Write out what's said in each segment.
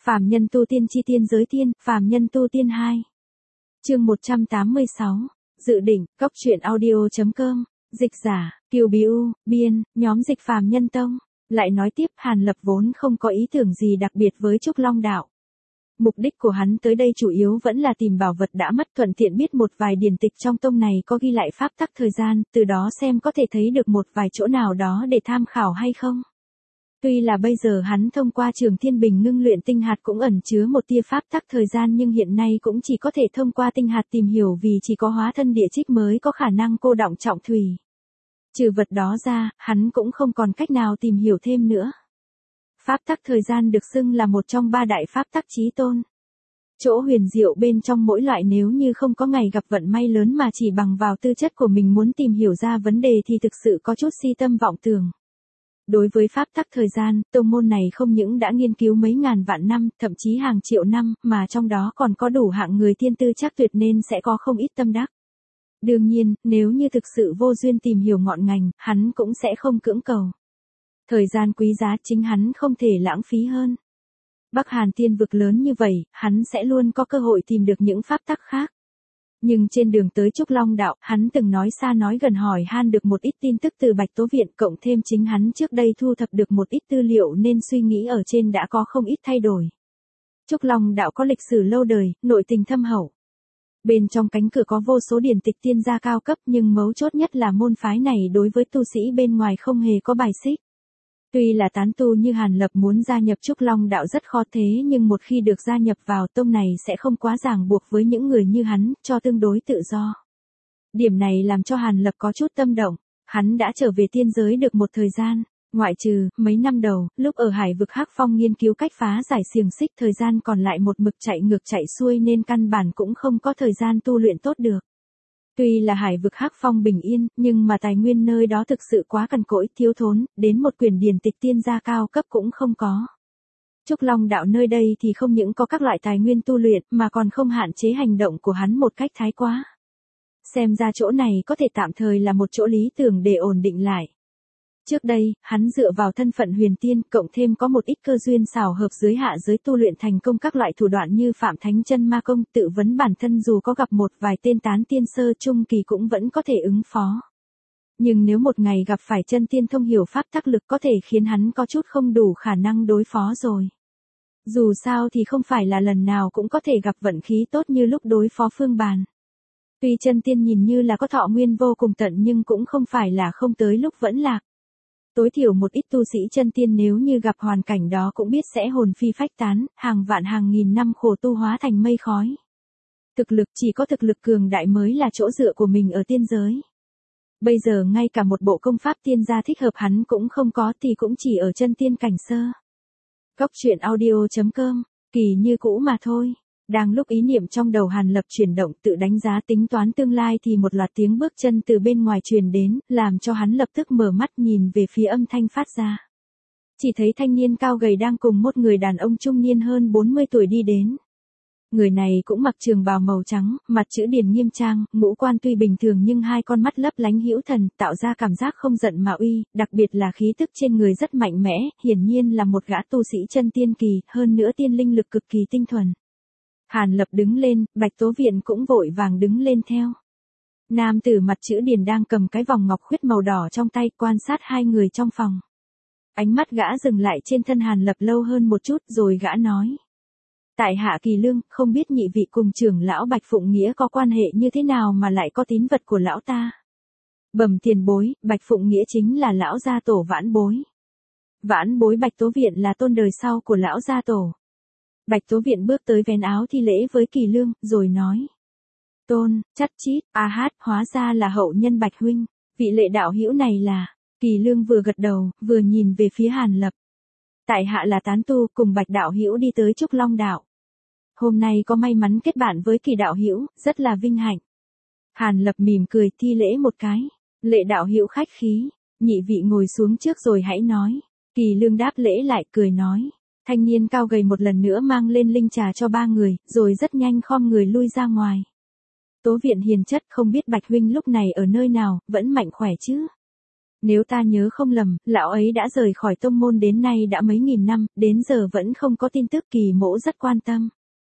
Phàm nhân tu tiên chi tiên giới tiên, phàm nhân tu tiên 2. Chương 186. Dự định, cốc truyện audio.com, dịch giả, Kiều Biu, biên, nhóm dịch phàm nhân tông. Lại nói tiếp, Hàn Lập vốn không có ý tưởng gì đặc biệt với Trúc Long đạo. Mục đích của hắn tới đây chủ yếu vẫn là tìm bảo vật đã mất, thuận tiện biết một vài điển tịch trong tông này có ghi lại pháp tắc thời gian, từ đó xem có thể thấy được một vài chỗ nào đó để tham khảo hay không. Tuy là bây giờ hắn thông qua Trường Thiên Bình ngưng luyện tinh hạt cũng ẩn chứa một tia pháp tắc thời gian, nhưng hiện nay cũng chỉ có thể thông qua tinh hạt tìm hiểu, vì chỉ có hóa thân địa trích mới có khả năng cô đọng trọng thủy. Trừ vật đó ra, hắn cũng không còn cách nào tìm hiểu thêm nữa. Pháp tắc thời gian được xưng là một trong ba đại pháp tắc chí tôn. Chỗ huyền diệu bên trong mỗi loại, nếu như không có ngày gặp vận may lớn mà chỉ bằng vào tư chất của mình muốn tìm hiểu ra vấn đề thì thực sự có chút si tâm vọng tưởng. Đối với pháp tắc thời gian, tông môn này không những đã nghiên cứu mấy ngàn vạn năm, thậm chí hàng triệu năm, mà trong đó còn có đủ hạng người thiên tư chắc tuyệt nên sẽ có không ít tâm đắc. Đương nhiên, nếu như thực sự vô duyên tìm hiểu ngọn ngành, hắn cũng sẽ không cưỡng cầu. Thời gian quý giá, chính hắn không thể lãng phí hơn. Bắc Hàn tiên vực lớn như vậy, hắn sẽ luôn có cơ hội tìm được những pháp tắc khác. Nhưng trên đường tới Trúc Long đạo, hắn từng nói xa nói gần hỏi han được một ít tin tức từ Bạch Tố Viện, cộng thêm chính hắn trước đây thu thập được một ít tư liệu nên suy nghĩ ở trên đã có không ít thay đổi. Trúc Long đạo có lịch sử lâu đời, nội tình thâm hậu. Bên trong cánh cửa có vô số điển tịch tiên gia cao cấp, nhưng mấu chốt nhất là môn phái này đối với tu sĩ bên ngoài không hề có bài xích. Tuy là tán tu như Hàn Lập muốn gia nhập Trúc Long đạo rất khó, thế nhưng một khi được gia nhập vào tông này sẽ không quá ràng buộc với những người như hắn, cho tương đối tự do. Điểm này làm cho Hàn Lập có chút tâm động. Hắn đã trở về tiên giới được một thời gian, ngoại trừ mấy năm đầu, lúc ở Hải vực Hắc Phong nghiên cứu cách phá giải xiềng xích, thời gian còn lại một mực chạy ngược chạy xuôi nên căn bản cũng không có thời gian tu luyện tốt được. Tuy là Hải vực Hắc Phong bình yên, nhưng mà tài nguyên nơi đó thực sự quá cằn cỗi, thiếu thốn, đến một quyển điển tịch tiên gia cao cấp cũng không có. Trúc Long đạo nơi đây thì không những có các loại tài nguyên tu luyện, mà còn không hạn chế hành động của hắn một cách thái quá. Xem ra chỗ này có thể tạm thời là một chỗ lý tưởng để ổn định lại. Trước đây, hắn dựa vào thân phận huyền tiên, cộng thêm có một ít cơ duyên xảo hợp dưới hạ giới tu luyện thành công các loại thủ đoạn như Phạm Thánh Chân Ma Công, tự vấn bản thân dù có gặp một vài tên tán tiên sơ trung kỳ cũng vẫn có thể ứng phó. Nhưng nếu một ngày gặp phải chân tiên thông hiểu pháp tắc lực có thể khiến hắn có chút không đủ khả năng đối phó rồi. Dù sao thì không phải là lần nào cũng có thể gặp vận khí tốt như lúc đối phó Phương Bàn. Tuy chân tiên nhìn như là có thọ nguyên vô cùng tận nhưng cũng không phải là không tới lúc vẫn lạc. Tối thiểu một ít tu sĩ chân tiên nếu như gặp hoàn cảnh đó cũng biết sẽ hồn phi phách tán, hàng vạn hàng nghìn năm khổ tu hóa thành mây khói. Thực lực, chỉ có thực lực cường đại mới là chỗ dựa của mình ở tiên giới. Bây giờ ngay cả một bộ công pháp tiên gia thích hợp hắn cũng không có thì cũng chỉ ở chân tiên cảnh sơ. Cốc truyện audio.com, kỳ như cũ mà thôi. Đang lúc ý niệm trong đầu Hàn Lập chuyển động, tự đánh giá tính toán tương lai thì một loạt tiếng bước chân từ bên ngoài truyền đến, làm cho hắn lập tức mở mắt nhìn về phía âm thanh phát ra. Chỉ thấy thanh niên cao gầy đang cùng một người đàn ông trung niên hơn 40 tuổi đi đến. Người này cũng mặc trường bào màu trắng, mặt chữ điển nghiêm trang, ngũ quan tuy bình thường nhưng hai con mắt lấp lánh hữu thần, tạo ra cảm giác không giận mà uy, đặc biệt là khí tức trên người rất mạnh mẽ, hiển nhiên là một gã tu sĩ chân tiên kỳ, hơn nữa tiên linh lực cực kỳ tinh thuần. Hàn Lập đứng lên, Bạch Tố Viện cũng vội vàng đứng lên theo. Nam tử mặt chữ điển đang cầm cái vòng ngọc khuyết màu đỏ trong tay, quan sát hai người trong phòng. Ánh mắt gã dừng lại trên thân Hàn Lập lâu hơn một chút rồi gã nói. Tại hạ Kỳ Lương, không biết nhị vị cùng trưởng lão Bạch Phụng Nghĩa có quan hệ như thế nào mà lại có tín vật của lão ta. Bẩm tiền bối, Bạch Phụng Nghĩa chính là lão gia tổ Vãn Bối. Vãn Bối Bạch Tố Viện là tôn đời sau của lão gia tổ. Bạch Tố Viện bước tới vén áo thi lễ với Kỳ Lương, rồi nói. Tôn, chắt chít, hát, hóa ra là hậu nhân Bạch huynh, vị lệ đạo hữu này là. Kỳ Lương vừa gật đầu, vừa nhìn về phía Hàn Lập. Tại hạ là tán tu, cùng Bạch đạo hữu đi tới Trúc Long đạo. Hôm nay có may mắn kết bạn với Kỳ đạo hữu, rất là vinh hạnh. Hàn Lập mỉm cười thi lễ một cái. Lệ đạo hữu khách khí, nhị vị ngồi xuống trước rồi hãy nói. Kỳ Lương đáp lễ lại cười nói. Thanh niên cao gầy một lần nữa mang lên linh trà cho ba người, rồi rất nhanh khom người lui ra ngoài. Tố Viện hiền chất, không biết Bạch huynh lúc này ở nơi nào, vẫn mạnh khỏe chứ? Nếu ta nhớ không lầm, lão ấy đã rời khỏi tông môn đến nay đã mấy nghìn năm, đến giờ vẫn không có tin tức. Kỳ Mỗ rất quan tâm.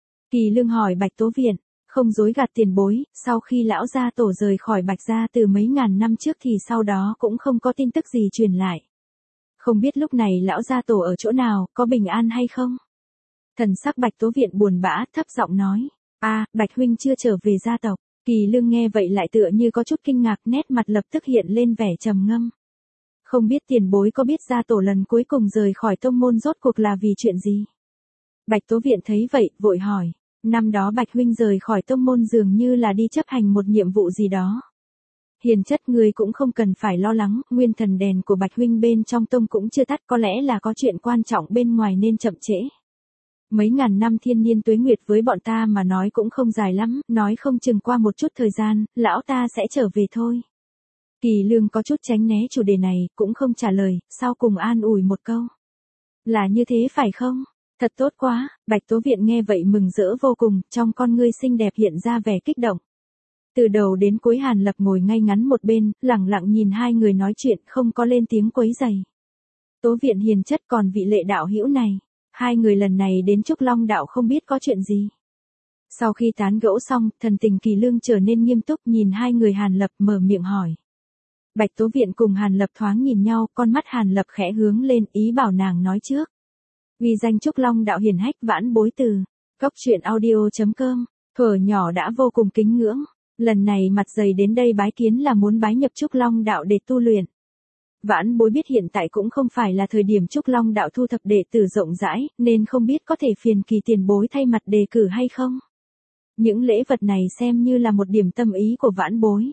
Kỳ Lương hỏi Bạch Tố Viện, không dối gạt tiền bối, sau khi lão gia tổ rời khỏi Bạch gia từ mấy ngàn năm trước thì sau đó cũng không có tin tức gì truyền lại. Không biết lúc này lão gia tổ ở chỗ nào, có bình an hay không? Thần sắc Bạch Tố Viện buồn bã, thấp giọng nói, Bạch huynh chưa trở về gia tộc. Kỳ Lương nghe vậy lại tựa như có chút kinh ngạc, nét mặt lập tức hiện lên vẻ trầm ngâm. Không biết tiền bối có biết gia tổ lần cuối cùng rời khỏi tông môn rốt cuộc là vì chuyện gì? Bạch Tố Viện thấy vậy, vội hỏi, năm đó Bạch huynh rời khỏi tông môn dường như là đi chấp hành một nhiệm vụ gì đó. Hiền chất, ngươi cũng không cần phải lo lắng, nguyên thần đèn của Bạch huynh bên trong tông cũng chưa tắt, có lẽ là có chuyện quan trọng bên ngoài nên chậm trễ. Mấy ngàn năm thiên niên tuế nguyệt với bọn ta mà nói cũng không dài lắm, nói không chừng qua một chút thời gian, lão ta sẽ trở về thôi. Kỳ Lương có chút tránh né chủ đề này, cũng không trả lời, sau cùng an ủi một câu. Là như thế phải không? Thật tốt quá. Bạch Tố Viện nghe vậy mừng rỡ vô cùng, trong con ngươi xinh đẹp hiện ra vẻ kích động. Từ đầu đến cuối Hàn Lập ngồi ngay ngắn một bên, lẳng lặng nhìn hai người nói chuyện, không có lên tiếng quấy rầy. Tố Viện hiền chất, còn vị Lệ đạo hữu này, hai người lần này đến Trúc Long đạo không biết có chuyện gì. Sau khi tán gẫu xong, thần tình Kỳ Lương trở nên nghiêm túc, nhìn hai người Hàn Lập mở miệng hỏi. Bạch Tố Viện cùng Hàn Lập thoáng nhìn nhau, con mắt Hàn Lập khẽ hướng lên, ý bảo nàng nói trước. Uy danh Trúc Long đạo hiển hách, vãn bối từ Cốc Truyện Audio.com, thuở nhỏ đã vô cùng kính ngưỡng, lần này mặt dày đến đây bái kiến là muốn bái nhập Trúc Long đạo để tu luyện. Vãn bối biết hiện tại cũng không phải là thời điểm Trúc Long đạo thu thập đệ tử rộng rãi, nên không biết có thể phiền Kỳ tiền bối thay mặt đề cử hay không. Những lễ vật này xem như là một điểm tâm ý của vãn bối.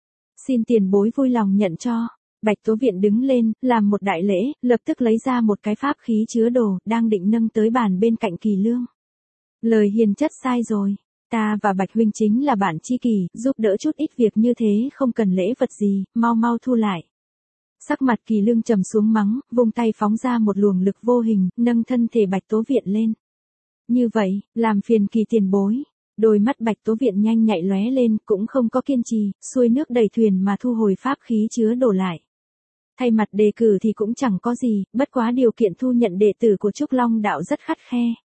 Xin tiền bối vui lòng nhận cho. Bạch Tố Viện đứng lên, làm một đại lễ, lập tức lấy ra một cái pháp khí chứa đồ, đang định nâng tới bàn bên cạnh Kỳ Lương. Lời hiền chất sai rồi. Ta và Bạch huynh chính là bạn tri kỷ, giúp đỡ chút ít việc như thế không cần lễ vật gì, mau mau thu lại. Sắc mặt Kỳ Lương trầm xuống mắng, vung tay phóng ra một luồng lực vô hình, nâng thân thể Bạch Tố Viện lên. Như vậy, làm phiền Kỳ tiền bối. Đôi mắt Bạch Tố Viện nhanh nhạy lóe lên, cũng không có kiên trì, xuôi nước đẩy thuyền mà thu hồi pháp khí chứa đồ lại. Thay mặt đề cử thì cũng chẳng có gì, bất quá điều kiện thu nhận đệ tử của Trúc Long đạo rất khắt khe.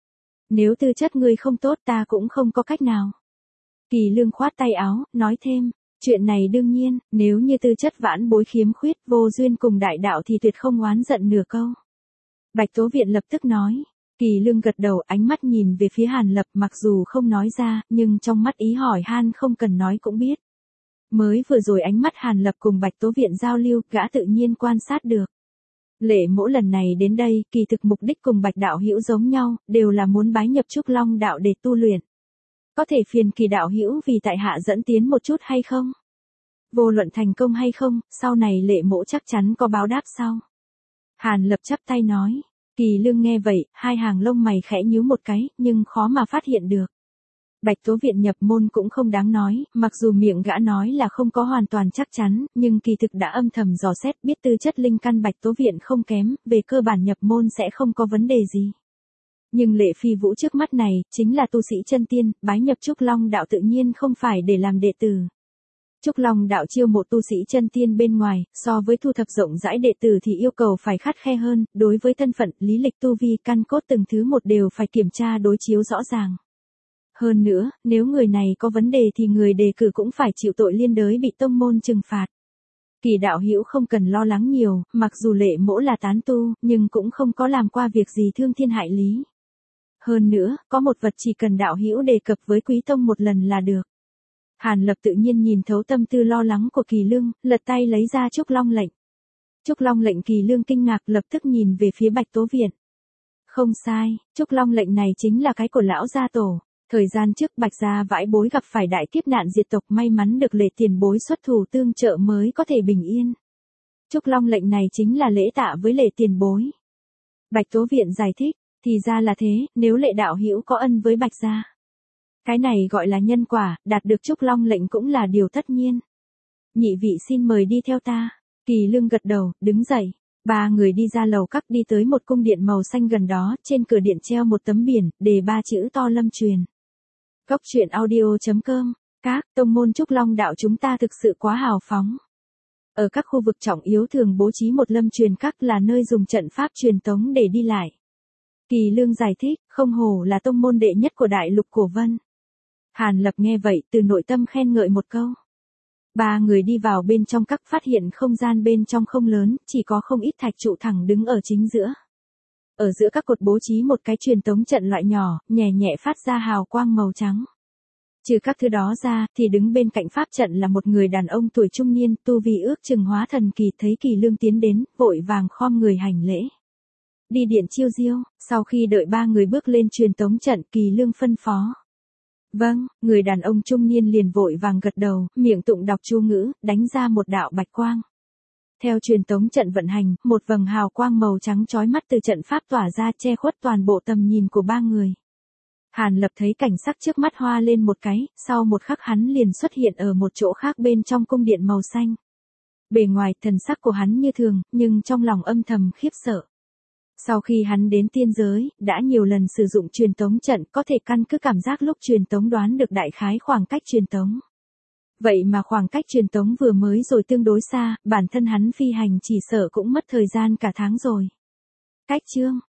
Nếu tư chất ngươi không tốt ta cũng không có cách nào. Kỳ Lương khoát tay áo, nói thêm, chuyện này đương nhiên, nếu như tư chất vãn bối khiếm khuyết, vô duyên cùng đại đạo thì tuyệt không oán giận nửa câu. Bạch Tố Viện lập tức nói. Kỳ Lương gật đầu, ánh mắt nhìn về phía Hàn Lập, mặc dù không nói ra, nhưng trong mắt ý hỏi han không cần nói cũng biết. Mới vừa rồi ánh mắt Hàn Lập cùng Bạch Tố Viện giao lưu, gã tự nhiên quan sát được. Lệ Mỗ lần này đến đây, kỳ thực mục đích cùng Bạch đạo hữu giống nhau, đều là muốn bái nhập Trúc Long đạo để tu luyện. Có thể phiền Kỳ đạo hữu vì tại hạ dẫn tiến một chút hay không? Vô luận thành công hay không, sau này Lệ Mỗ chắc chắn có báo đáp sau. Hàn Lập chắp tay nói. Kỳ Lương nghe vậy, hai hàng lông mày khẽ nhíu một cái, nhưng khó mà phát hiện được. Bạch Tố Viện nhập môn cũng không đáng nói, mặc dù miệng gã nói là không có hoàn toàn chắc chắn, nhưng kỳ thực đã âm thầm dò xét, biết tư chất linh căn Bạch Tố Viện không kém, về cơ bản nhập môn sẽ không có vấn đề gì. Nhưng Lệ Phi Vũ trước mắt này, chính là tu sĩ chân tiên, bái nhập Trúc Long đạo tự nhiên không phải để làm đệ tử. Trúc Long đạo chiêu mộ tu sĩ chân tiên bên ngoài, so với thu thập rộng rãi đệ tử thì yêu cầu phải khắt khe hơn, đối với thân phận, lý lịch tu vi, căn cốt từng thứ một đều phải kiểm tra đối chiếu rõ ràng. Hơn nữa, nếu người này có vấn đề thì người đề cử cũng phải chịu tội liên đới bị tông môn trừng phạt. Kỳ đạo hữu không cần lo lắng nhiều, mặc dù Lệ Mỗ là tán tu, nhưng cũng không có làm qua việc gì thương thiên hại lý. Hơn nữa, có một vật chỉ cần đạo hữu đề cập với quý tông một lần là được. Hàn Lập tự nhiên nhìn thấu tâm tư lo lắng của Kỳ Lương, lật tay lấy ra Trúc Long lệnh. Trúc Long lệnh Kỳ Lương kinh ngạc, lập tức nhìn về phía Bạch Tố Viện. Không sai, Trúc Long lệnh này chính là cái của lão gia tổ. Thời gian trước Bạch gia vãi bối gặp phải đại kiếp nạn diệt tộc, may mắn được Lệ tiền bối xuất thủ tương trợ mới có thể bình yên. Trúc Long lệnh này chính là lễ tạ với Lệ tiền bối. Bạch Tố Viện giải thích, thì ra là thế, nếu Lệ đạo hữu có ân với Bạch gia. Cái này gọi là nhân quả, đạt được Trúc Long lệnh cũng là điều tất nhiên. Nhị vị xin mời đi theo ta. Kỳ Lương gật đầu, đứng dậy. Ba người đi ra lầu các, đi tới một cung điện màu xanh gần đó, trên cửa điện treo một tấm biển, đề 3 chữ to Lâm Truyền. Cốc Truyện Audio.com, các tông môn Trúc Long đạo chúng ta thực sự quá hào phóng. Ở các khu vực trọng yếu thường bố trí một lâm truyền các là nơi dùng trận pháp truyền tống để đi lại. Kỳ Lương giải thích, không hổ là tông môn đệ nhất của đại lục Cổ Vân. Hàn Lập nghe vậy từ nội tâm khen ngợi một câu. Ba người đi vào bên trong các phát hiện không gian bên trong không lớn, chỉ có không ít thạch trụ thẳng đứng ở chính giữa. Ở giữa các cột bố trí một cái truyền tống trận loại nhỏ, nhẹ nhẹ phát ra hào quang màu trắng. Trừ các thứ đó ra, thì đứng bên cạnh pháp trận là một người đàn ông tuổi trung niên, tu vi ước chừng hóa thần kỳ, thấy Kỳ Lương tiến đến, vội vàng khom người hành lễ. Đi điện chiêu diêu, sau khi đợi ba người bước lên truyền tống trận, Kỳ Lương phân phó. Vâng, người đàn ông trung niên liền vội vàng gật đầu, miệng tụng đọc chú ngữ, đánh ra một đạo bạch quang. Theo truyền tống trận vận hành, một vầng hào quang màu trắng chói mắt từ trận pháp tỏa ra che khuất toàn bộ tầm nhìn của ba người. Hàn Lập thấy cảnh sắc trước mắt hoa lên một cái, sau một khắc hắn liền xuất hiện ở một chỗ khác bên trong cung điện màu xanh. Bề ngoài thần sắc của hắn như thường, nhưng trong lòng âm thầm khiếp sợ. Sau khi hắn đến tiên giới, đã nhiều lần sử dụng truyền tống trận, có thể căn cứ cảm giác lúc truyền tống đoán được đại khái khoảng cách truyền tống. Vậy mà khoảng cách truyền tống vừa mới rồi tương đối xa, bản thân hắn phi hành chỉ sợ cũng mất thời gian cả tháng rồi. Cách chương